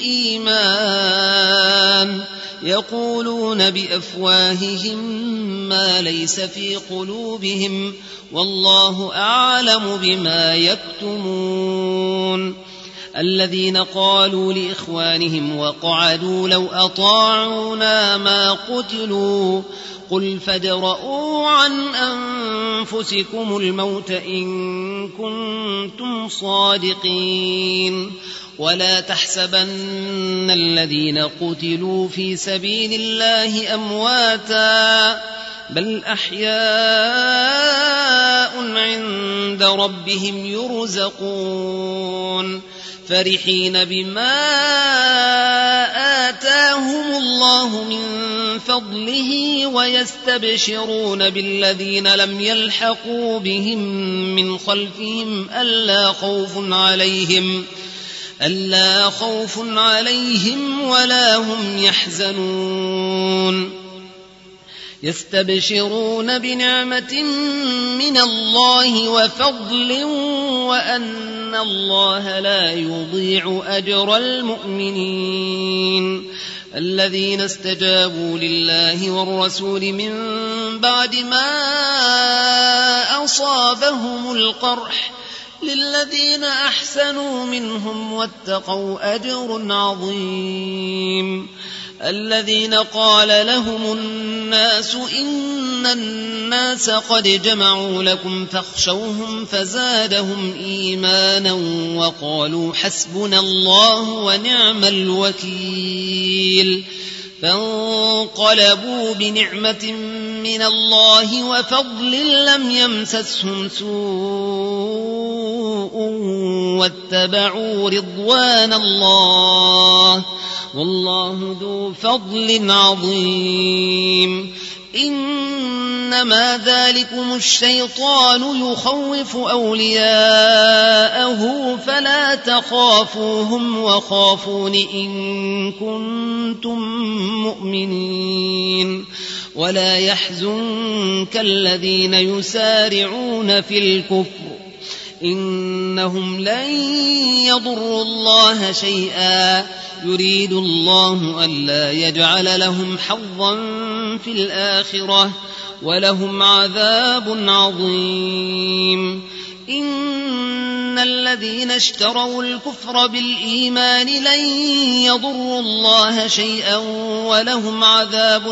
للإيمان يقولون بأفواههم ما ليس في قلوبهم والله أعلم بما يكتمون. الذين قالوا لإخوانهم وقعدوا لو أطاعونا ما قتلوا قل فادرءوا عن أنفسكم الموت إن كنتم صادقين. ولا تحسبن الذين قتلوا في سبيل الله أمواتا بل أحياء عند ربهم يرزقون فرحين بما آتاهم الله من فضله ويستبشرون بالذين لم يلحقوا بهم من خلفهم ألا خوف عليهم ولا هم يحزنون يستبشرون بنعمة من الله وفضل وأن الله لا يضيع أجر المؤمنين الذين استجابوا لله والرسول من بعد ما أصابهم القرح للذين أحسنوا منهم واتقوا أجر عظيم الذين قال لهم الناس إن الناس قد جمعوا لكم فاخشوهم فزادهم إيمانا وقالوا حسبنا الله ونعم الوكيل فانقلبوا بنعمة من الله وفضل لم يمسسهم سوء واتبعوا رضوان الله والله ذو فضل عظيم إنما ذلكم الشيطان يخوف أولياءه فلا تخافوهم وخافون إن كنتم مؤمنين ولا يحزنك الذين يسارعون في الكفر إنهم لن يضروا الله شيئا يريد الله ألا يجعل لهم حظا في الآخرة ولهم عذاب عظيم إن الذين اشتروا الكفر بالإيمان لن يضروا الله شيئا ولهم عذاب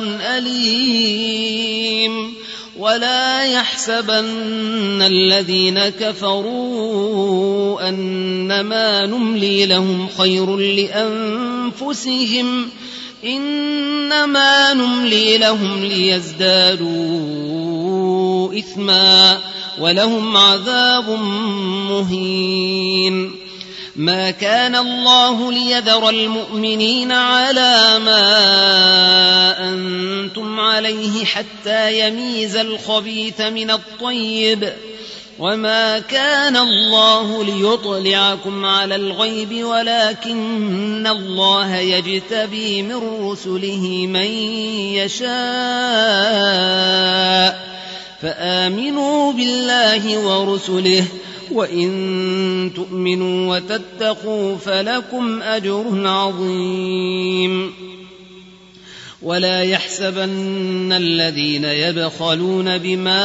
أليم ولا يحسبن الذين كفروا أنما نملي لهم خير لأنفسهم إنما نملي لهم ليزدادوا إثما ولهم عذاب مهين ما كان الله ليذر المؤمنين على ما أنتم عليه حتى يميز الخبيث من الطيب وما كان الله ليطلعكم على الغيب ولكن الله يجتبي من رسله من يشاء فآمنوا بالله ورسله وإن تؤمنوا وتتقوا فلكم أجر عظيم ولا يحسبن الذين يبخلون بما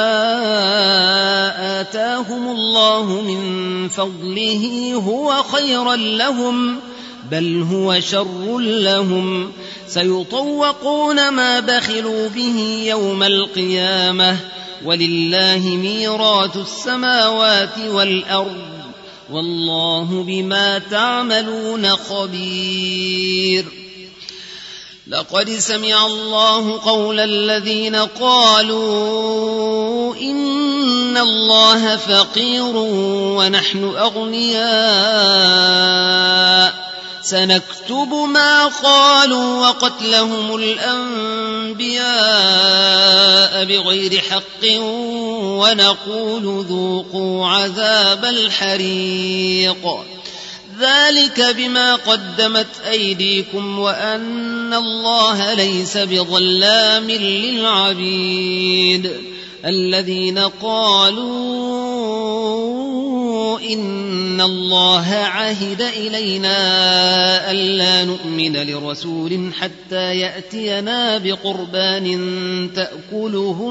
آتاهم الله من فضله هو خيرا لهم بل هو شر لهم سيطوقون ما بخلوا به يوم القيامة ولله ميراث السماوات والأرض والله بما تعملون خبير لقد سمع الله قول الذين قالوا إن الله فقير ونحن أغنياء سنكتب ما قالوا وقتلهم الأنبياء بغير حق ونقول ذوقوا عذاب الحريق ذلك بما قدمت أيديكم وأن الله ليس بظلام للعبيد الذين قالوا إن الله عهد إلينا ألا نؤمن لرسول حتى يأتينا بقربان تأكله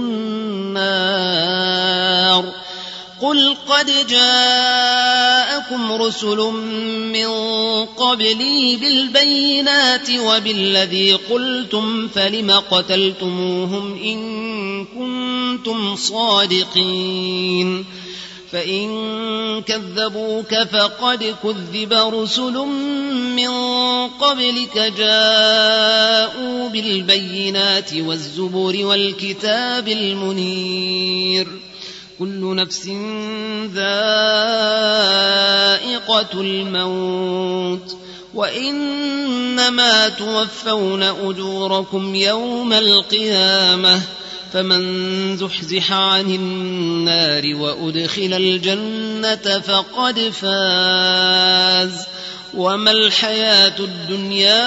النار قل قد جاءكم رسل من قبلي بالبينات وبالذي قلتم فلم قتلتموهم إن كنتم صادقين فإن كذبوك فقد كذب رسل من قبلك جاءوا بالبينات والزبر والكتاب المنير كل نفس ذائقة الموت وإنما توفون أجوركم يوم القيامة فمن زحزح عن النار وأدخل الجنة فقد فاز وما الحياة الدنيا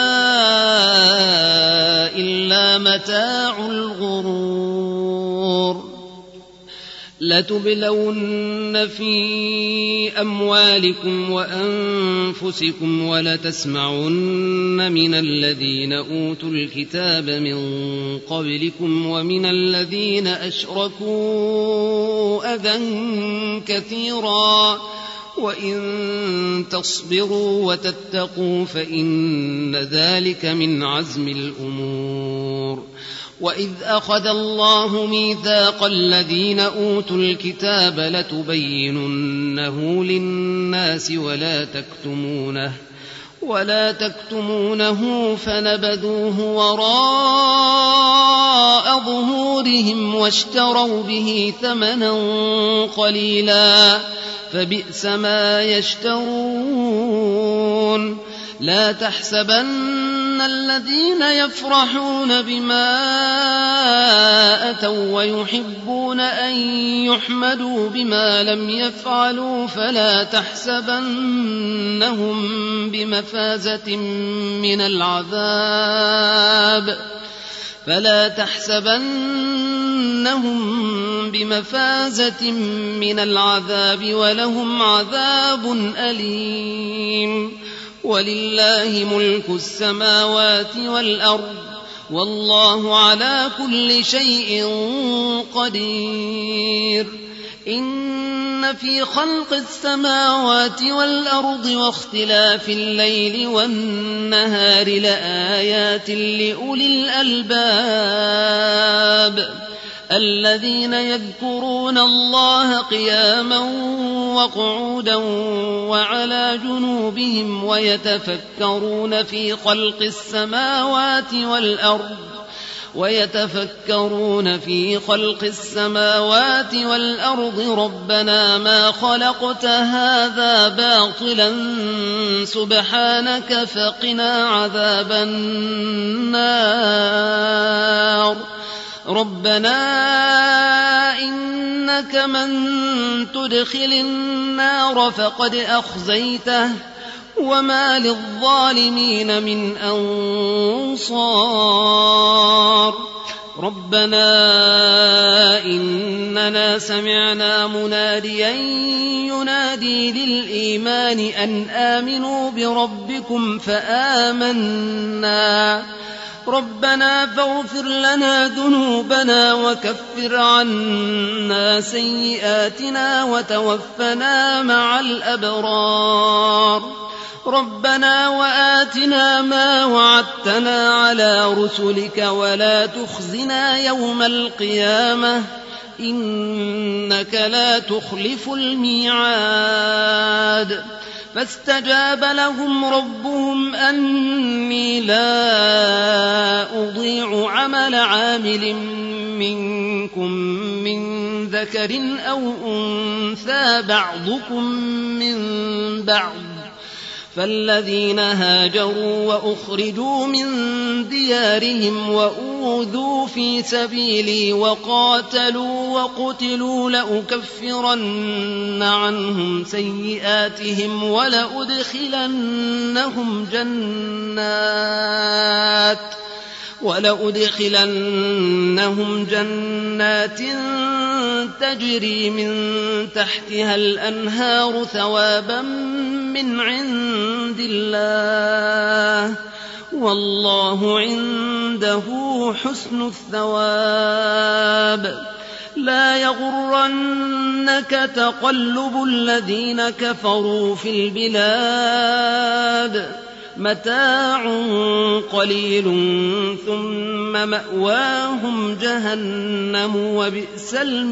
إلا متاع الغرور لتبلون في أموالكم وأنفسكم ولتسمعن من الذين أوتوا الكتاب من قبلكم ومن الذين أشركوا أذى كثيرا وإن تصبروا وتتقوا فإن ذلك من عزم الأمور وإذ أخذ الله ميثاق الذين أوتوا الكتاب لتبيننه للناس ولا تكتمونه فنبذوه وراء ظهورهم واشتروا به ثمنا قليلا فبئس ما يشترون لا تحسبن الذين يفرحون بما أتوا ويحبون أن يحمدوا بما لم يفعلوا فلا تحسبنهم بمفازة من العذاب ولهم عذاب أليم ولله ملك السماوات والأرض والله على كل شيء قدير إن في خلق السماوات والأرض واختلاف الليل والنهار لآيات لأولي الألباب الذين يذكرون الله قياما وقعودا وعلى جنوبهم ويتفكرون في خلق السماوات والأرض ربنا ما خلقت هذا باطلا سبحانك فقنا عذاب النار ربنا إنك من تدخل النار فقد أخزيته وما للظالمين من أنصار ربنا إننا سمعنا مناديا ينادي للإيمان أن آمنوا بربكم فآمنا ربنا فاغفر لنا ذنوبنا وكفر عنا سيئاتنا وتوفنا مع الأبرار ربنا وآتنا ما وعدتنا على رسلك ولا تخزنا يوم القيامة إنك لا تخلف الميعاد فاستجاب لهم ربهم أني لا أضيع عمل عامل منكم من ذكر أو أنثى بعضكم من بعض فالذين هاجروا وأخرجوا من ديارهم وأوذوا في سبيلي وقاتلوا وقتلوا لأكفرن عنهم سيئاتهم ولأدخلنهم جنات تجري من تحتها الأنهار ثوابا من عند الله والله عنده حسن الثواب لا يغرنك تقلب الذين كفروا في البلاد متاع قليل ثم مأواهم جهنم وبئس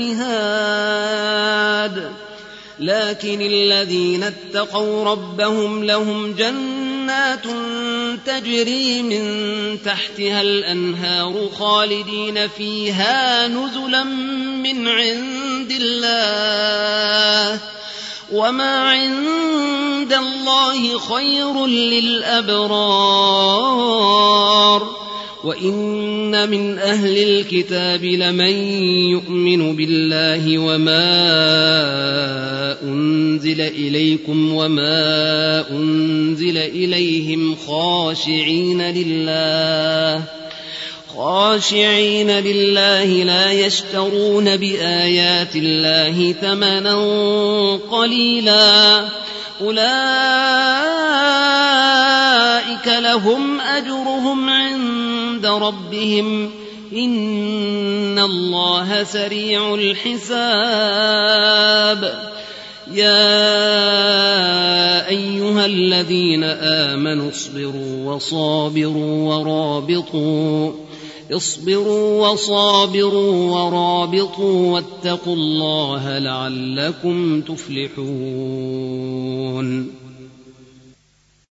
المهاد لكن الذين اتقوا ربهم لهم جنات تجري من تحتها الأنهار خالدين فيها نزلا من عند الله وما عند عند الله خير للأبرار وإن من أهل الكتاب لمن يؤمن بالله وما أنزل إليكم وما أنزل إليهم خاشعين لله لا يشترون بآيات الله ثمنا قليلا أولئك لهم أجرهم عند ربهم إن الله سريع الحساب يا أيها الذين آمنوا اصبروا وصابروا ورابطوا واتقوا الله لعلكم تفلحون